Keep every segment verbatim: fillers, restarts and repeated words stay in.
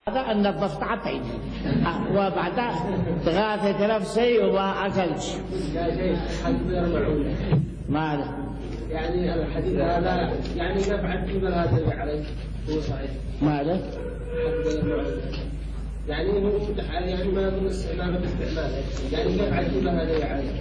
هذا أن نظفت عطين وبعدها تغاثت نفسي وما أكلتش. يا شيخ حد يرمعون ما له يعني الحديث هذا يعني نفعل فيما لا تبع عليه هو صحيح. ما له حد يرمعون يعني هو يعني ما يكون استعماله باستعماله يعني نفعل فيما لا تبع عليه.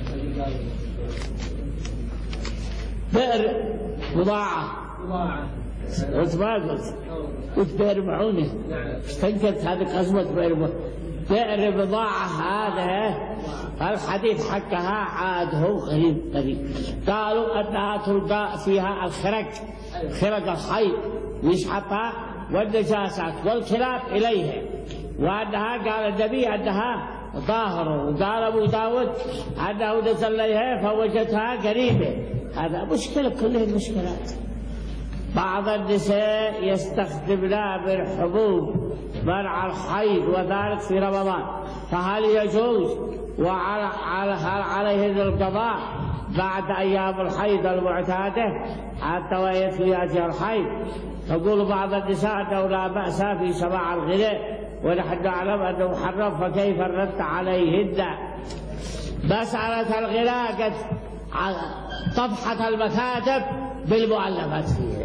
بئر بضاعة بضاعة قلت ما قلت قلت بئر معونة استنكرت هذه قسمة بئر معونة. بئر بضاعة هذا الحديث حكها عاد هو غريب غريب. قالوا أنها تلقى فيها الخرق خرق الحي يسحبها والنجاسات والكلاب إليها، وأنها قال النبي أنها ظاهرة، وقال أبو داود أنه نزل إليها فوجدها قريبة. هذا مشكلة كلها المشكلات. بعض النساء يستخدمن بالحبوب منع الحيض وذلك في رمضان، فهل يجوز وعلى هل عليهن القضاء بعد أيام الحيض المعتادة حتى ويكفي أجل الحيض؟ تقول بعض النساء أنه لا بأس في سماع الغناء ونحن نعلم أنه محرم، فكيف الرد عليهن؟ مسألة الغناء قد طفحت المكاتب بالمؤلفات فيها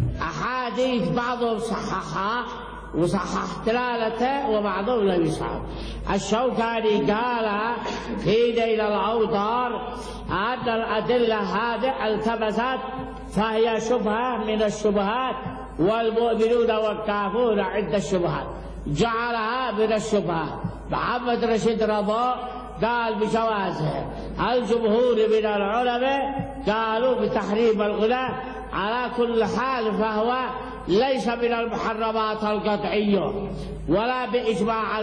أحاديث بعضهم صححها وصحح دلالته وبعضهم لم يصحح. الشوكاني قال في نيل الأوطار أن الأدلة هذه التبست فهي شبهة من الشبهات، والمؤمنون والكافرون عند الشبهات جعلها من الشبهات. محمد رشيد رضا قال بجوازها. الجمهور من العلماء قالوا بتحريم الغناء. على كل حال فهو ليس من المحرمات القطعية ولا بإجماع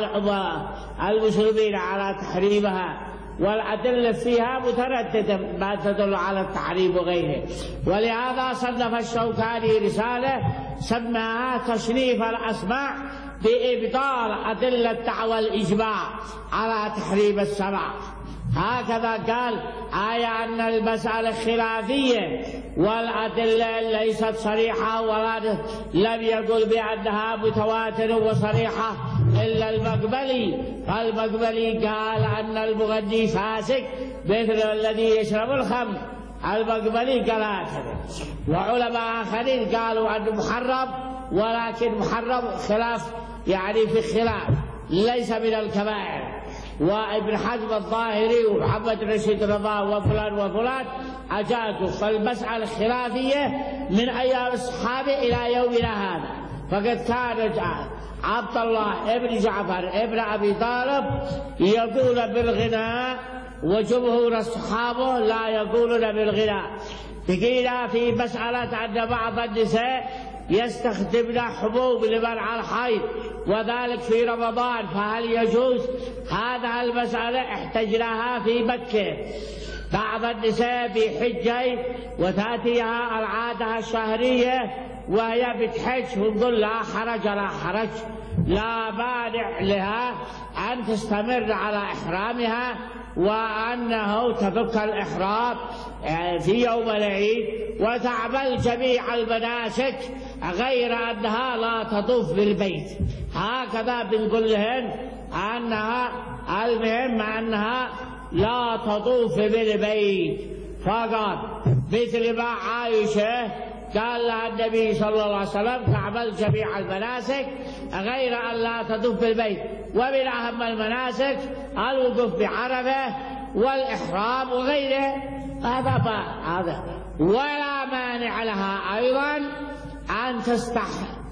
المسلمين على تحريمها، والأدلة فيها مترددة ما تدل على التحريم وغيره. ولهذا صنف الشوكاني رسالة سماها تشريف الأسماع بإبطال أدلة دعوى الإجماع على تحريم السماع. هكذا قال آية أن المسألة خلافية والأدلة ليست صريحة، ولا لم يقل بأنها متواتر وصريحة إلا المقبلي. المقبلي قال أن المغني فاسق مثل الذي يشرب الخمر. المقبلي قال هكذا. وعلماء آخرين قالوا أنه محرم، ولكن محرم خلاف يعني في خلاف ليس من الكبائر. وابن حزم الظاهري ومحمد رشيد رضا وفلان وفلان أجازوا. فالمسألة خلافية من أيام الصحابة إلى يومنا هذا. فقد كان عبد الله ابن جعفر ابن أبي طالب يقول بالغناء، وجمهور الصحابة لا يقولون بالغناء. بقينا في مسألة أن بعض النساء يستخدمن حبوب لمنع الحيض وذلك في رمضان، فهل يجوز؟ هذا المسألة احتجناها في مكة. بعض النساء بحجة وتأتيها العادة الشهرية وهي بتحج، ونقول لا حرج لا حرج، لا مانع لها أن تستمر على إحرامها، وأنه تفك الإحرام في يوم العيد وتعمل جميع المناسك غير أنها لا تطوف بالبيت. هكذا بنقول لهن أنها المهم أنها لا تطوف بالبيت فقط، مثل ما عائشة قال لها النبي صلى الله عليه وسلم تعمل جميع المناسك غير أن لا تطوف بالبيت. ومن أهم المناسك الوقوف بعرفة والإحرام وغيره. هذا هذا ولا مانع لها أيضا أن تستح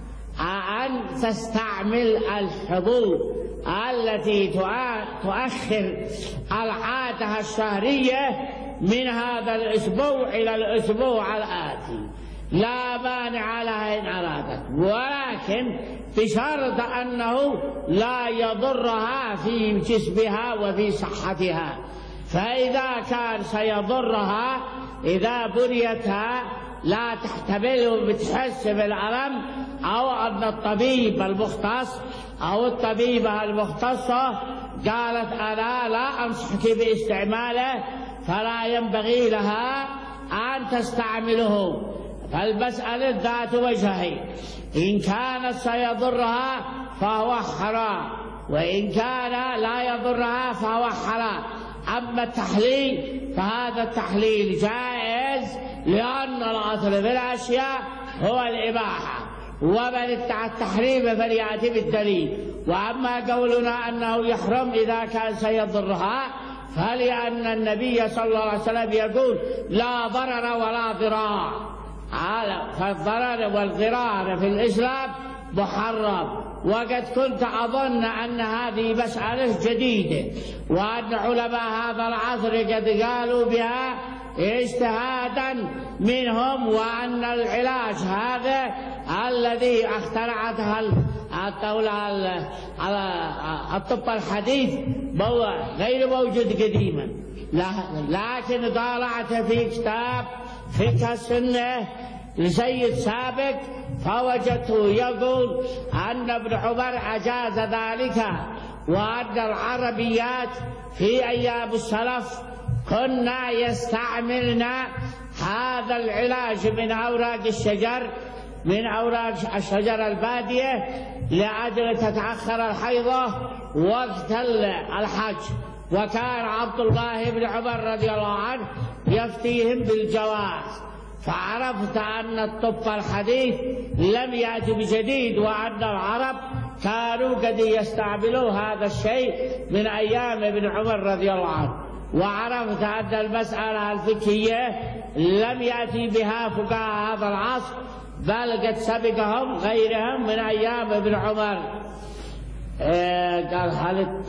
أن تستعمل الحبوب التي تؤخر العادة الشهرية من هذا الأسبوع إلى الأسبوع الآتي، لا مانع لها إن أرادت، ولكن بشرط أنه لا يضرها في جسمها وفي صحتها. فإذا كان سيضرها إذا بريتها لا تحتمله بتحس بالألم، أو أن الطبيب المختص أو الطبيبة المختصة قالت أنا لا أنصحك باستعماله، فلا ينبغي لها أن تستعمله. فالمسألة ذات وجهين، إن كانت سيضرها فهو حرام، وإن كان لا يضرها فهو حرام. أما التحليل فهذا التحليل جائز، لأن الأصل في الأشياء هو الإباحة، ومن ادعى التحريم فليأتي بالدليل. وأما قولنا أنه يحرم إذا كان سيضرها فلأن النبي صلى الله عليه وسلم يقول لا ضرر ولا ضرار، فالضرر والضرار في الإسلام محرم. وقد كنت أظن أن هذه مسألة جديدة، وأن علماء هذا العصر قد قالوا بها اجتهادا منهم، وأن العلاج هذا الذي اخترعته الدولة الطب الحديث غير موجود قديما. لكن طالعت في كتاب فقه السنة لسيد سابق فوجدته يقول أن ابن عمر أجاز ذلك، وأن العربيات في أيام السلف كنا يستعملنا هذا العلاج من أوراق الشجر من أوراق الشجر البادية لأجل تتأخر الحيضة وقت الحج. وكان عبد الله بن عمر رضي الله عنه يفتيهم بالجواز، فعرفت أن الطب الحديث لم يأتي بجديد، وأن العرب كانوا قد يستعملوا هذا الشيء من أيام ابن عمر رضي الله عنه. وعرفت أن المسألة الفقهية لم يأتي بها فقهاء هذا العصر، بل قد سبقهم غيرهم من أيام ابن عمر. إيه قال هل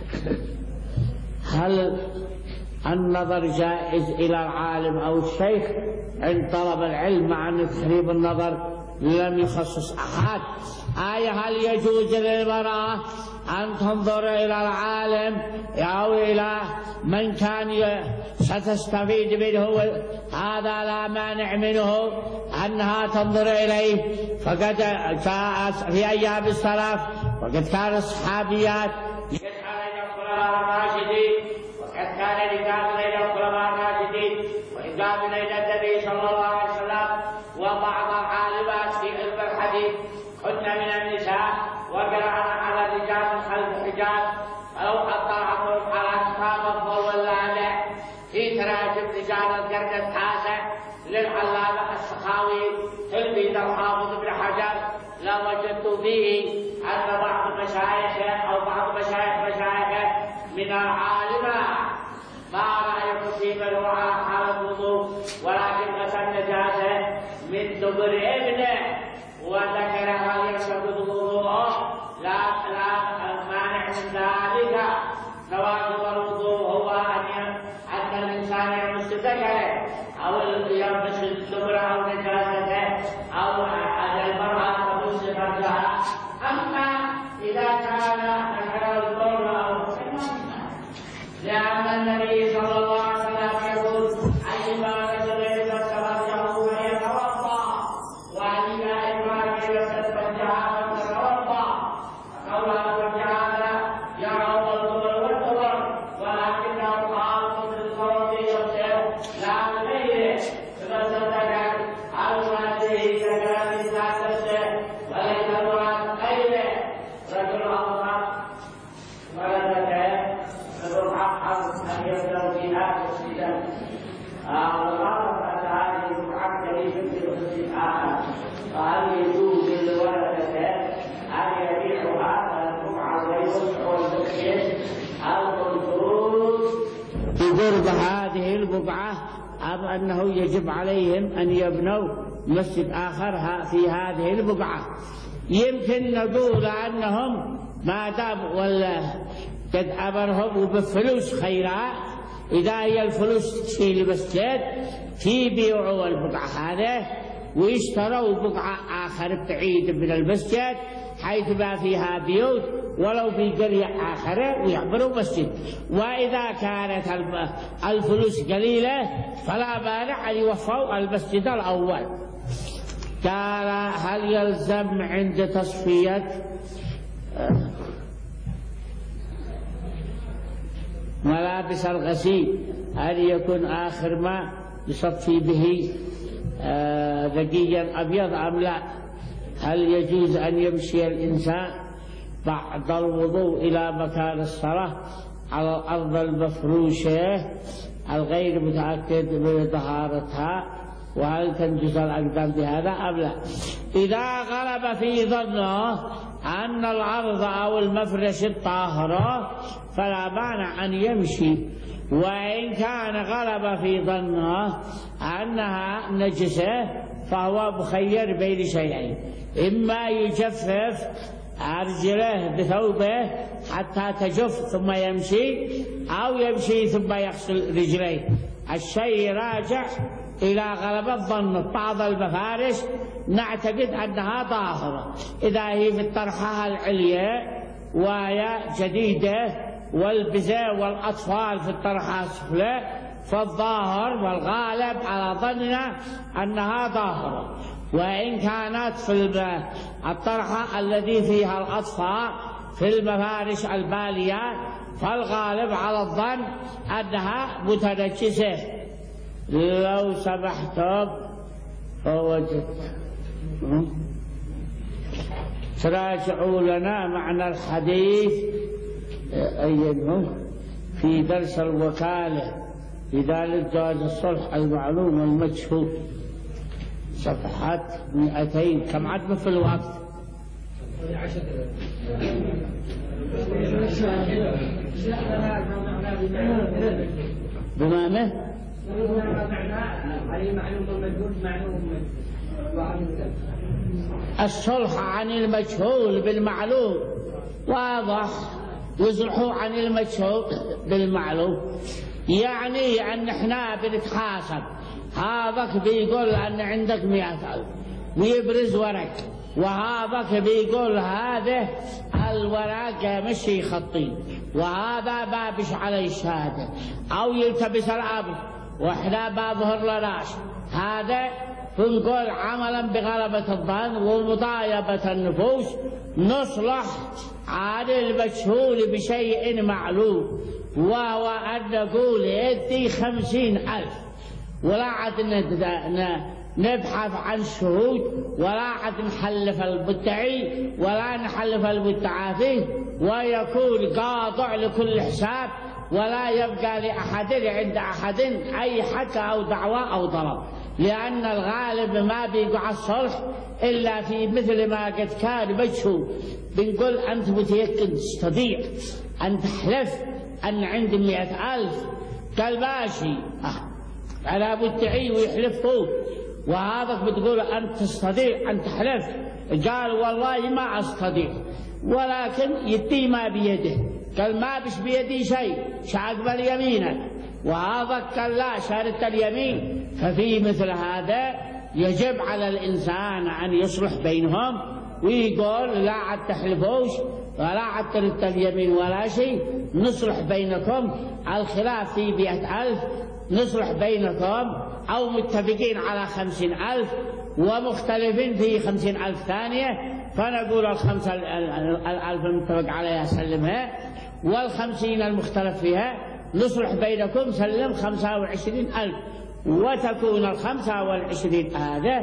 هل النظر جائز إلى العالم أو الشيخ عند طلب العلم، مع أن تحريم النظر لم يخصص أحد؟ آية هل يجوز للمرأة أن تنظر إلى العالم أو إلى من كان ستستفيد منه؟ هذا لا مانع منه أنها تنظر إليه، فقد جاء في أيام السلف وقد كان الصحابيات يسألين الخلفاء الراشدين، وقد كان رجال بين الخلفاء الراشدين ورجال بين النبي صلى الله عليه وسلم وبعض العالمات في علم الحديث كن من النساء وقرأنا على الرجال خلف الحجاب، فلو أطلعتم على كتاب الضوء اللامع في تراجم رجال القرن التاسع للعلامة السخاوي تلميذ الحافظ ابن حجر لوجدت فيه أن بعض مشايخه أو بعض مشايخ مشايخه من العالمات ما رأيت في من هو على حال الوضوء ولكن غسل نجاسة من دبر ابنه وذكر هل يرتد وضوءه، لا لا مانع من ذلك. نواقض الوضوء هو أن أن الإنسان يمس ذكره أو يمس الدبر أو نجاسته أو أن المرأة تمس فرجها. أما إذا كان ذكر الضر أو لأن النبي صلى الله عليه وسلم يقول أيما رجل يمس فرجه فليتوضأ، وأيما امرأة يمست فرجها فلتتوضأ. قولها فرجها يرون الضر والضر، ولكنه خاص بالصوت يغسل لا بغيره، فمس الذكر أو هذه ذكر من ذاته وليس مراد غيره. رجل أمر ولدته فذو حق أن يبدأ فيها مسجدا، والغرض أن هذه الركعة كريمة في مسجد آخر، فهل يجوز لولدته أن يبيعها الركعة ويوسع المسجد القدوس بقرب هذه البقعة، أم أنه يجب عليهم أن يبنوا مسجد آخر في هذه البقعة؟ يمكن نقول أنهم ما دام ولا قد أمرهم بفلوس خيرات، إذا هي الفلوس تشيل مسجد يبيعوا البقعة هذه ويشتروا بقعة آخر بعيد من المسجد حيث ما فيها بيوت ولو في قرية آخر ويعملوا مسجد. وإذا كانت الفلوس قليلة فلا مانع أن يوفوا المسجد الأول. قال هل يلزم عند تصفية ملابس الغسيل أن يكون آخر ما يصفي به ذقيا أبيض أم لا؟ هل يجوز أن يمشي الإنسان بعد الوضوء إلى مكان الصلاة على الأرض المفروشة الغير متأكد من طهارتها، وهل تنجس الأقدام بهذا أم لا؟ إذا غلب في ظنه أن الأرض أو المفرش الطاهرة فلا مانع أن يمشي، وإن كان غلب في ظنه أنها نجسة فهو مخير بين شيئين: إما يجفف أرجله بثوبه حتى تجف ثم يمشي، أو يمشي ثم يغسل رجليه. الشيء راجع إلى غلبة الظن. بعض المفارش نعتقد أنها طاهرة إذا هي في الطرحة العليا وهي جديدة، والبزاء والأطفال في الطرحة السفلى، فالظاهر والغالب على ظننا أنها طاهرة. وإن كانت في الطرحة الذي فيها الأطفال في المفارش البالية فالغالب على الظن أنها متنجسة. لو سمحتم فوجدت تراجعوا لنا معنى الحديث أيضا في درس الوكالة، لذلك جواز الصلح المعلوم والمجهول، صفحات مئتين. كم عدنا في الوقت؟ بمعنى الصلح عن المجهول بالمعلوم واضح، يصلحوا عن المجهول بالمعلوم، يعني أن احنا بنتحاسب. هذاك بيقول أن عندك مئة ألف ويبرز ورق، وهذاك بيقول هذا الورق مشي خطين، وهذا بابش عليه الشهادة، أو يلتبس الأمر وإحنا ما ظهر لناش. هذا بنقول عملا بغلبة الظن ومطايبة النفوس نصلح عن المجهول بشيء معلوم، وهو أن نقول ادي خمسين ألف، ولا عاد نبحث عن شهود، ولا عاد نحلف المدعي ولا نحلف المدعى فيه، ويكون قاطع لكل حساب، ولا يبقى لأحد عند أحد أي حكى أو دعوة أو طلب، لأن الغالب ما بيقع الصلح إلا في مثل ما قد كان مجهول. بنقول أنت متيقن تستطيع أن تحلف أن عندي مئة ألف، قال ماشي على مدعي ويحلف فوق، وهذا بتقول أنت تستطيع أن تحلف، قال والله ما أستطيع، ولكن يدي ما بيده، قال ما بش بيدي شيء، شاقبل يمينك، وهذا قال لا شارط اليمين. ففي مثل هذا يجب على الإنسان أن يصلح بينهم ويقول لا عاد تحلفوش ولا عاد ترد اليمين ولا شيء، نصلح بينكم، الخلاف في مئة ألف نصلح بينكم، أو متفقين على خمسين ألف ومختلفين في خمسين ألف ثانية، فنقول الخمسة الألف المتفق عليها سلمها، والخمسين المختلف فيها نصلح بينكم سلم خمسة وعشرين ألف، وتكون الخمسة والعشرين هذا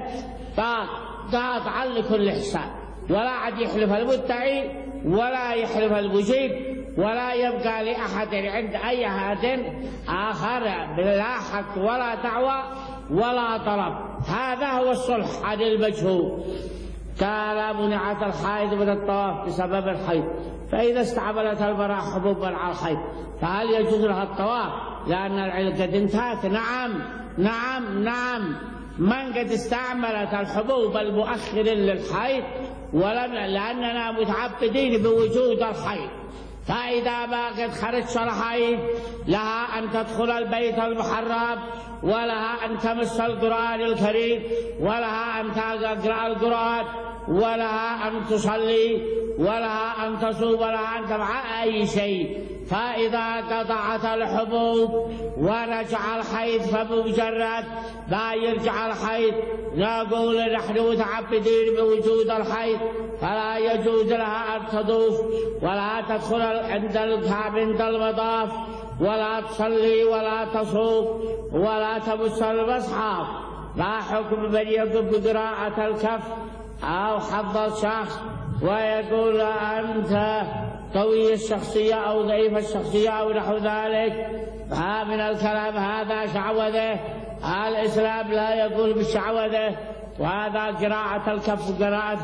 قاطعا لكل حساب، ولا عاد يحلف المدعي ولا يحلف المجيب، ولا يبقى لأحد عند أي أحد آخر بلا حق ولا دعوة ولا طلب. هذا هو الصلح عن المجهول. قال منعت الحائض من الطواف بسبب الحيض، فإذا استعملت المرأة حبوبا على الحيض فهل يجوز لها الطواف لأن العلة قد انتهت؟ نعم نعم نعم. من قد استعملت الحبوب المؤخر للحيض ولم، لأننا متعبدين بوجود الحيض، فإذا ما قد خرجت الحيض لها أن تدخل البيت المحرم، ولها أن تمس القرآن الكريم، ولها أن تقرأ القرآن، ولها أن تصلي، ولها أن تصوم، ولها أن تفعل أي شيء. فإذا قطعت الحبوب ورجع الحيض فبمجرد ما يرجع الحيض نقول نحن متعبدين بوجود الحيض، فلا يجوز لها أن تطوف ولا تدخل عند عند المطاف، ولا تصلي ولا تصوم ولا تمس المصحف. لا حكم من يقوم بقراءة الكف أو حفظ الشخص ويقول أنت قوي الشخصية أو ضعيف الشخصية أو نحو ذلك. ها من الكلام هذا شعوذة. الإسلام لا يقول بالشعوذة، وهذا قراءة الكف قراءة.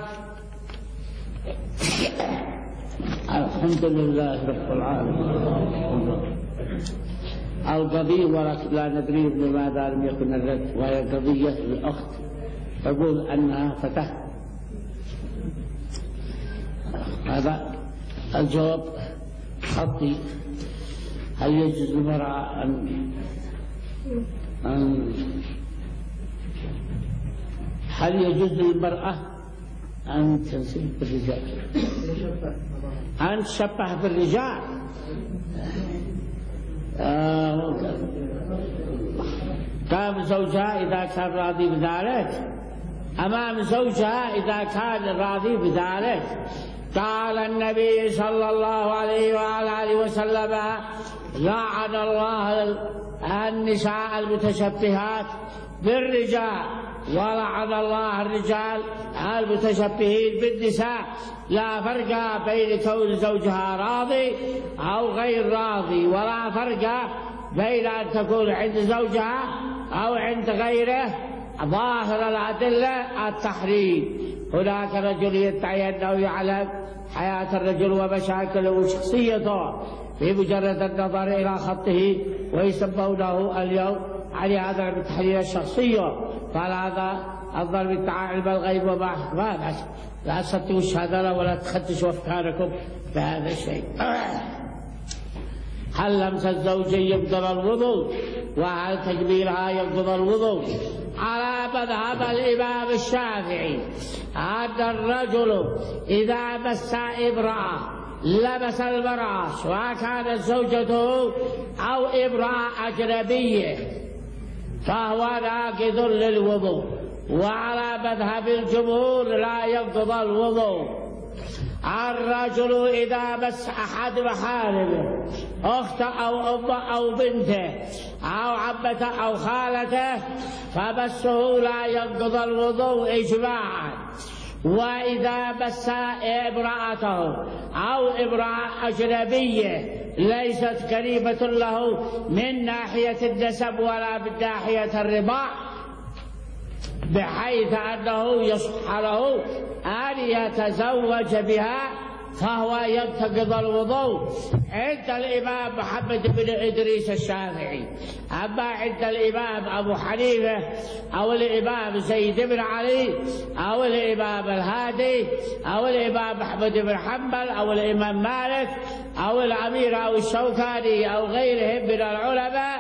الحمد لله رب العالمين. القضية ولكن لا ندري لماذا لم يكن الرد، وهي قضية الأخت تقول أنها فتاة. هذا الجواب خطي. هل يجوز للمرأة أن أن هل يجوز للمرأة أن تنسب بالرجال، أن تشبه بالرجال؟ آه قام زوجها إذا كان راضي بذلك، أمام زوجها إذا كان راضي بذلك. قال النبي صلى الله عليه وعلى آله وسلم: لعن الله النساء المتشبهات بالرجال، ولعن الله الرجال المتشبهين بالنساء. لا فرق بين كون زوجها راضي أو غير راضي، ولا فرق بين أن تكون عند زوجها أو عند غيره. ظاهر الأدلة التحريم. هناك رجل يدعي أنه يعلم حياة الرجل ومشاكله وشخصيته بمجرد النظر إلى خطه، ويسمونه اليوم على هذا بالتحليل الشخصية. فهذا الظن بالتعالم الغيب وما ما لا تصدقوا الشهادة ولا تخدشوا أفكاركم بهذا الشيء. هل لمس الزوج يبطل الوضوء؟ وهل تجميلها يبطل الوضوء؟ على مذهب الإمام الشافعي أن الرجل إذا مس امرأة لمس المرأة سواء كانت زوجته أو امرأة أجنبية فهو ناقض للوضوء. وعلى مذهب الجمهور لا ينقض الوضوء. الرجل إذا مس أحد محارمه أخته أو أمه أو بنته أو عمته أو خالته فمسه لا ينقض الوضوء إجماعا. وإذا مس امرأته أو امرأة أجنبية ليست قريبة له من ناحية النسب ولا من ناحية الرضاع، بحيث أنه يصح له أن يتزوج بها فهو ينتقض الوضوء عند الإمام محمد بن إدريس الشافعي. أما عند الإمام أبو حنيفة أو الإمام زيد بن علي أو الإمام الهادي أو الإمام أحمد بن حنبل أو الإمام مالك أو الأمير أو الشوكاني أو غيرهم من العلماء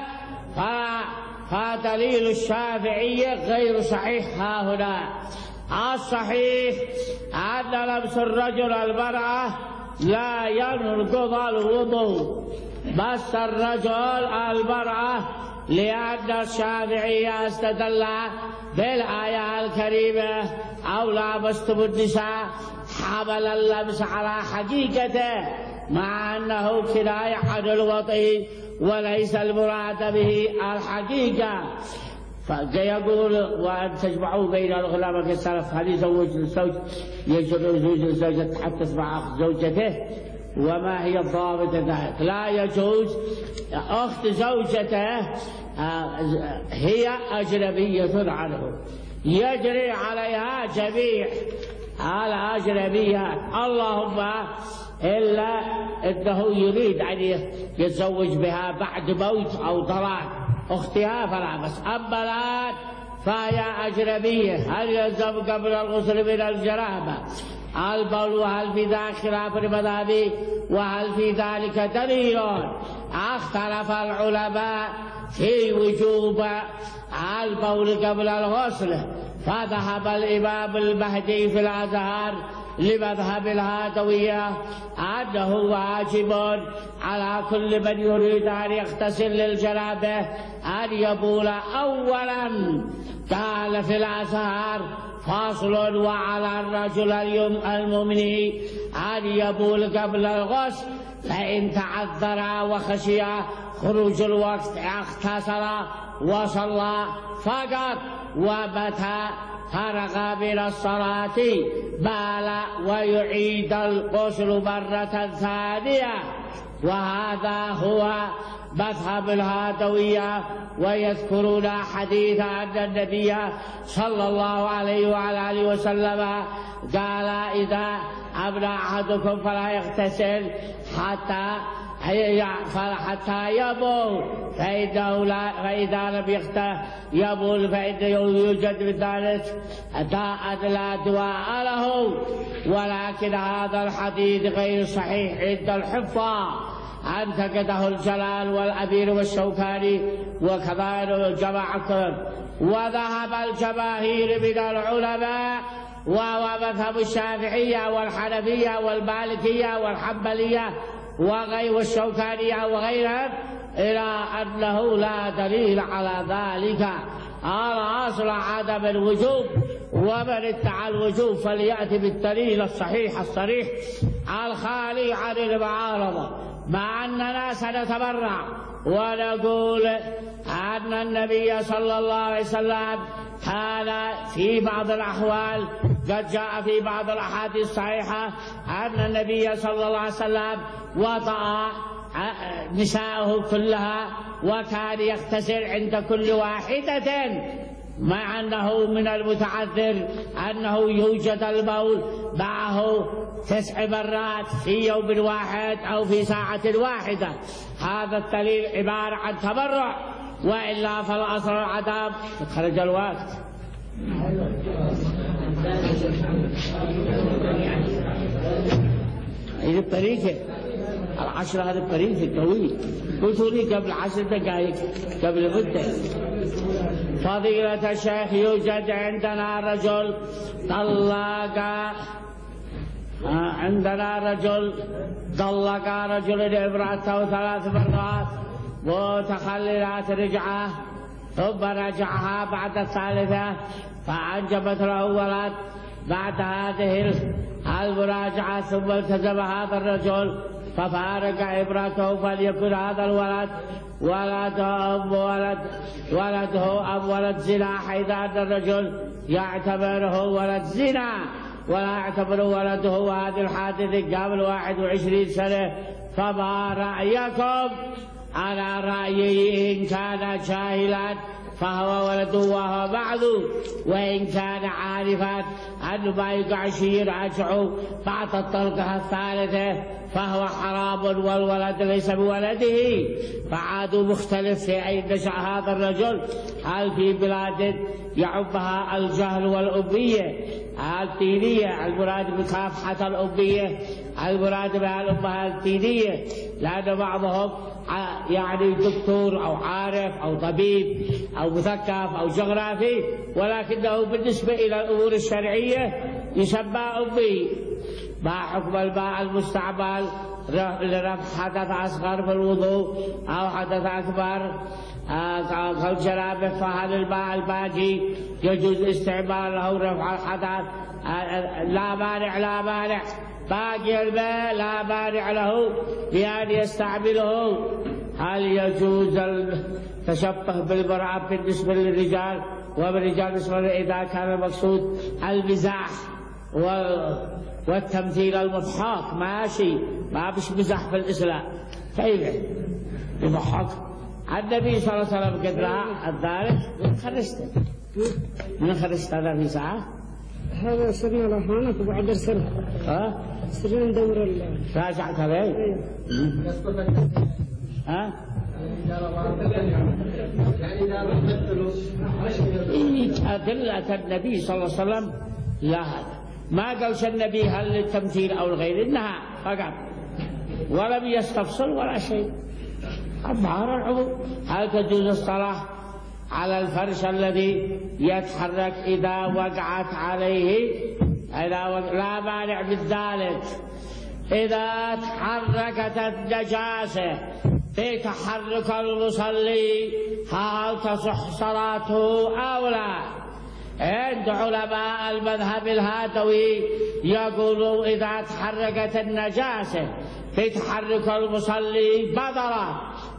فدليل الشافعية غير صحيح. ها هنا الصحيح أن لمس الرجل المرأة لا ينقض الوضوء، بس الرجل المرأة لأن الشافعية استدل بالآية الكريمة أو لامستم النساء حمل اللمس على حقيقته، مع أنه كناية عن الوطي وليس المراد به الحقيقة. فيقول وأن تجمعوا بين الغلام كالسلف. هل يزوج الزوج يجوز الزوجة حتى تسمع زوجته؟ وما هي الضابط ذلك؟ لا يجوز. أخت زوجته هي أجنبية عنه، يجري عليها جميع الأجنبيات، اللهم إلا أنه يريد أن يتزوج بها بعد موت أو ضلال أختها فلا بس. أما الآن فهي أجنبية. هل يلزم قبل الغسل من الجنابة البول؟ وهل في ذلك خلاف المذهب؟ وهل في ذلك دليل؟ اختلف العلماء في وجوب البول قبل الغسل، فذهب الإمام المهدي في الأزهر لمذهب الهادوية أنه واجب على كل من يريد أن يغتسل للجنابة أن يبول أولا. قال في الأزهر فاصل: وعلى الرجل المؤمن أن يبول قبل الغسل، فإن تعذر وخشي خروج الوقت اغتسل وصلى فقط. ومتى فرغ من الصلاة بال ويعيد الغسل مرة ثانية. وهذا هو مذهب الهادوية. ويذكرون حديث أن النبي صلى الله عليه وعلى آله وسلم قال إذا أبنى أحدكم فلا يغتسل حتى حتى يبول فإنه لا فإذا لم يبول فإنه يوجد من ذلك داء لا دواء له. ولكن هذا الحديث غير صحيح عند الحفاظ، انتقده الجلال والأمير والشوكاني وكذلك جماعة. وذهب الجماهير من العلماء وهو مذهب الشافعية والحنفية والمالكية والحنبلية وغير والشوكانية وغيرهم إلى أنه لا دليل على ذلك. الأصل عدم الوجوب، ومن ادعى الوجوب فليأتي بالدليل الصحيح الصريح الخالي عن المعارضة. مع أننا سنتبرع ونقول أن النبي صلى الله عليه وسلم كان في بعض الأحوال قد جاء في بعض الأحاديث الصحيحة أن النبي صلى الله عليه وسلم وطأ نساءه كلها وكان يغتسل عند كل واحدة، مع أنه من المتعذر أنه يوجد البول معه تسع مرات في يوم واحد أو في ساعة واحدة. هذا الدليل عبارة عن تبرع، وإلا فالأصل العدم. خرج الوقت. هذه الطريقة العشرة، هذه الطريقة الطويل. قلت لي قبل عشر دقائق قبل مدة. فضيلة الشيخ، يوجد عندنا رجل طلق عندنا رجل طلق رجل امرأته ثلاث مرات متخللات رجعة، ثم رجعها بعد الثالثة فأنجبت له ولد. بعد هذه المراجعة ثم التزم هذا الرجل ففارق امرأته، فليكن هذا الولد ولده أم ولد ولده أم ولد زنا، حيث أن الرجل يعتبره ولد زنا ولا يعتبر ولده. وهذه الحادثة قبل واحد وعشرين سنة. فما رأيكم؟ على رأيي إن كان جاهلا فهو ولده وهو معذور، وإن كان عارفا أنه ما يقع شيء يرجعه بعد الطلقة الثالثة فهو حرام والولد ليس بولده. فعاد مختلف في أين نشأ هذا الرجل، هل في بلاد يعبها الجهل والأمية الدينية، المراد بكافحة الأمية المراد بها الأمة الدينية، لأن بعضهم يعني دكتور أو عارف أو طبيب أو مثقف أو جغرافي، ولكنه بالنسبة إلى الأمور الشرعية يسمى أمي. ما حكم الماء المستعمل لرفع حدث أصغر في الوضوء أو حدث أكبر كالجنابة؟ فهل الماء الباقي يجوز استعماله رفع الحدث؟ لا مانع لا مانع باقي الماء لا مانع له بأن يستعمله. هل يجوز التشبه بالمرأة بالنسبة للرجال وبالرجال بالنسبة إذا كان المقصود المزاح والتمثيل المضحك؟ ماشي، ما بش مزح في الإسلام، كيف يضحك؟ النبي صلى الله عليه وسلم قد رأى ذلك. من خرجت من خرجت هذا في ساعة؟ هذا صرنا له هنا وبعد سنة ها صرنا ندور ال راجعت عليه. ها أدلة النبي صلى الله عليه وسلم لا هذا، ما قالش النبي هل للتمثيل أو الغير، إنها فقط ولم يستفصل ولا شيء. أظهر العموم. هل تجوز الصلاة على الفرش الذي يتحرك إذا وقعت عليه؟ إذا وقع... لا مانع من ذلك. إذا تحركت النجاسة بتحرك المصلي هل تصح صلاته أو لا؟ عند علماء المذهب الهادوي يقولوا إذا تحركت النجاسة بتحرك المصلي بدرة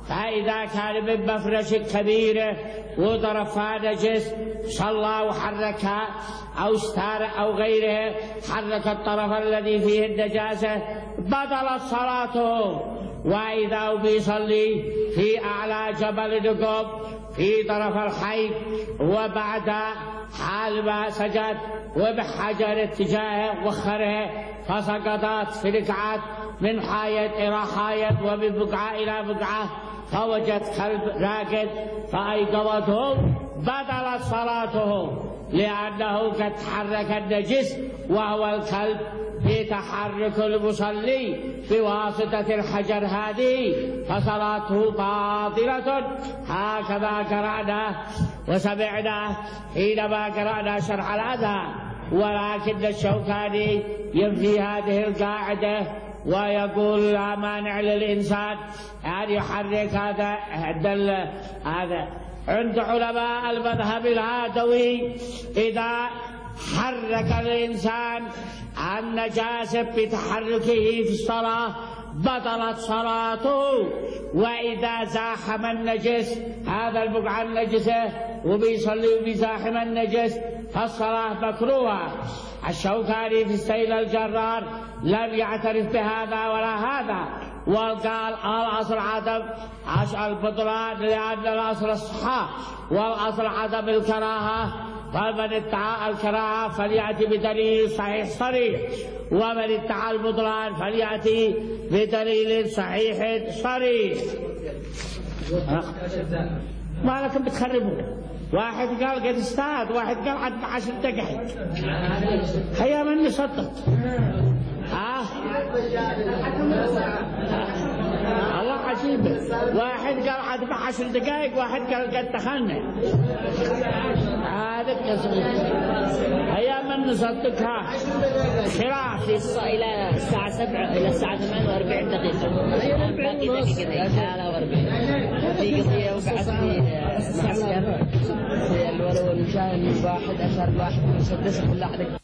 فإذا كان من مفرش كبيرة وضرب فيها نجس صلى وحركها أو استار أو غيره حرك الطرف الذي فيه النجاسة بطلت صلاته. وإذا بيصلي في أعلى جبل نقب في طرف الحي وبعد حال ما سجد وبحجر اتجاهه وخره فسقطت في ركعات من حائط إلى حائط ومن بقعة إلى بقعة فوجد كلب راقد فأيقظته بطلت صلاته لأنه قد تحرك النجس وهو الكلب بتحرك المصلي بواسطة الحجر هذه فصلاته باطلة. هكذا قرأنا وسمعنا حينما قرأنا شرح الأذهان. ولكن الشوكاني ينفي هذه القاعدة ويقول لا مانع للإنسان أن يحرك هذا هذا عند علماء المذهب العادوي إذا حرك الإنسان النجاسة بتحركه في الصلاة بطلت صلاته. وإذا زاحم النجس هذا البقعة النجسة وبيصلي وبيزاحم النجس فالصلاة مكروهة. الشوكاني في السيل الجرار لم يعترف بهذا ولا هذا وقال الأصل عدم البطلان لأن الأصل الصحة والأصل عدم الكراهة فمن ادعى الكراهة فليأتي بدليل صحيح صريح ومن ادعى البطلان فليأتي بدليل صحيح صريح. ما لكم بتخربوا. واحد قال قد استاد واحد قال عد عشر دقائق هيا من يصدق ها الله عجيب. واحد قال عد عشر دقائق واحد قال قد دخلنا هذا هيا من نصدقها خلاف إلى الساعة سبعة إلى الساعة ثمان وأربعين دقيقة باقي دقيقتين ثلاثة وأربعين. في قضية وقعت في معسكر في الولو المشاهد واحد أشهر واحد مسدس كل أحد